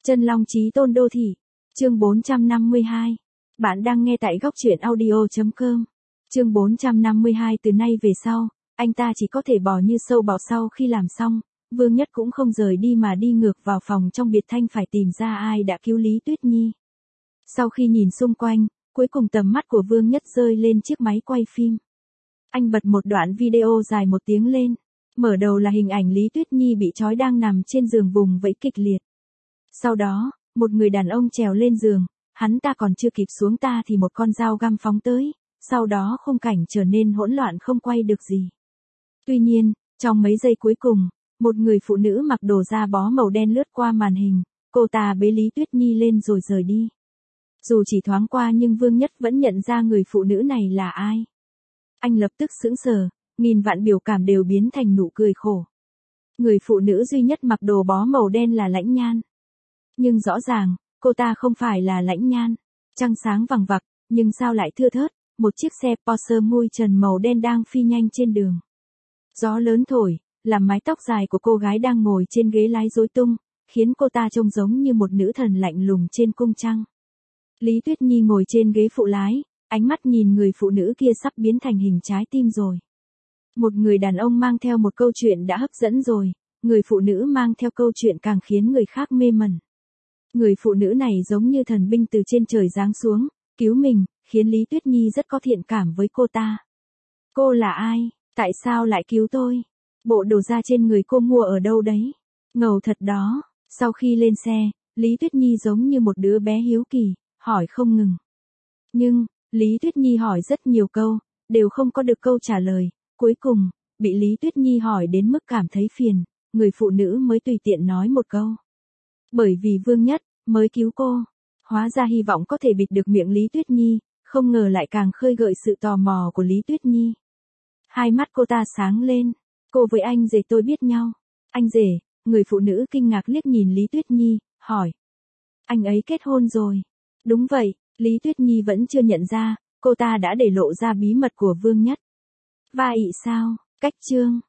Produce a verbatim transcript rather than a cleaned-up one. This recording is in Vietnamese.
Chân Long Chí Tôn Đô Thị. Chương bốn trăm năm mươi hai. Bạn đang nghe tại góc truyện audio chấm com. Chương bốn trăm năm mươi hai. Từ nay về sau, anh ta chỉ có thể bò như sâu bò sau khi làm xong. Vương Nhất cũng không rời đi mà đi ngược vào phòng trong biệt thanh phải tìm ra ai đã cứu Lý Tuyết Nhi. Sau khi nhìn xung quanh, cuối cùng tầm mắt của Vương Nhất rơi lên chiếc máy quay phim. Anh bật một đoạn video dài một tiếng lên. Mở đầu là hình ảnh Lý Tuyết Nhi bị trói đang nằm trên giường vùng vẫy kịch liệt. Sau đó, một người đàn ông trèo lên giường, hắn ta còn chưa kịp xuống ta thì một con dao găm phóng tới, sau đó khung cảnh trở nên hỗn loạn không quay được gì. Tuy nhiên, trong mấy giây cuối cùng, một người phụ nữ mặc đồ da bó màu đen lướt qua màn hình, cô ta bế Lý Tuyết Nhi lên rồi rời đi. Dù chỉ thoáng qua nhưng Vương Nhất vẫn nhận ra người phụ nữ này là ai. Anh lập tức sững sờ, nghìn vạn biểu cảm đều biến thành nụ cười khổ. Người phụ nữ duy nhất mặc đồ bó màu đen là Lãnh Nhan. Nhưng rõ ràng, cô ta không phải là Lãnh Nhan. Trăng sáng vằng vặc, nhưng sao lại thưa thớt, một chiếc xe Porsche mui trần màu đen đang phi nhanh trên đường. Gió lớn thổi, làm mái tóc dài của cô gái đang ngồi trên ghế lái rối tung, khiến cô ta trông giống như một nữ thần lạnh lùng trên cung trăng. Lý Tuyết Nhi ngồi trên ghế phụ lái, ánh mắt nhìn người phụ nữ kia sắp biến thành hình trái tim rồi. Một người đàn ông mang theo một câu chuyện đã hấp dẫn rồi, người phụ nữ mang theo câu chuyện càng khiến người khác mê mẩn. Người phụ nữ này giống như thần binh từ trên trời giáng xuống, cứu mình, khiến Lý Tuyết Nhi rất có thiện cảm với cô ta. Cô là ai? Tại sao lại cứu tôi? Bộ đồ da trên người cô mua ở đâu đấy? Ngầu thật đó. Sau khi lên xe, Lý Tuyết Nhi giống như một đứa bé hiếu kỳ, hỏi không ngừng. Nhưng, Lý Tuyết Nhi hỏi rất nhiều câu, đều không có được câu trả lời. Cuối cùng, bị Lý Tuyết Nhi hỏi đến mức cảm thấy phiền, người phụ nữ mới tùy tiện nói một câu. Bởi vì Vương Nhất mới cứu cô. Hóa ra hy vọng có thể bịt được miệng Lý Tuyết Nhi, không ngờ lại càng khơi gợi sự tò mò của Lý Tuyết Nhi. Hai mắt cô ta sáng lên. Cô với anh rể tôi biết nhau. Anh rể, người phụ nữ kinh ngạc liếc nhìn Lý Tuyết Nhi, hỏi. Anh ấy kết hôn rồi. Đúng vậy, Lý Tuyết Nhi vẫn chưa nhận ra, cô ta đã để lộ ra bí mật của Vương Nhất. Và ị sao, cách chương.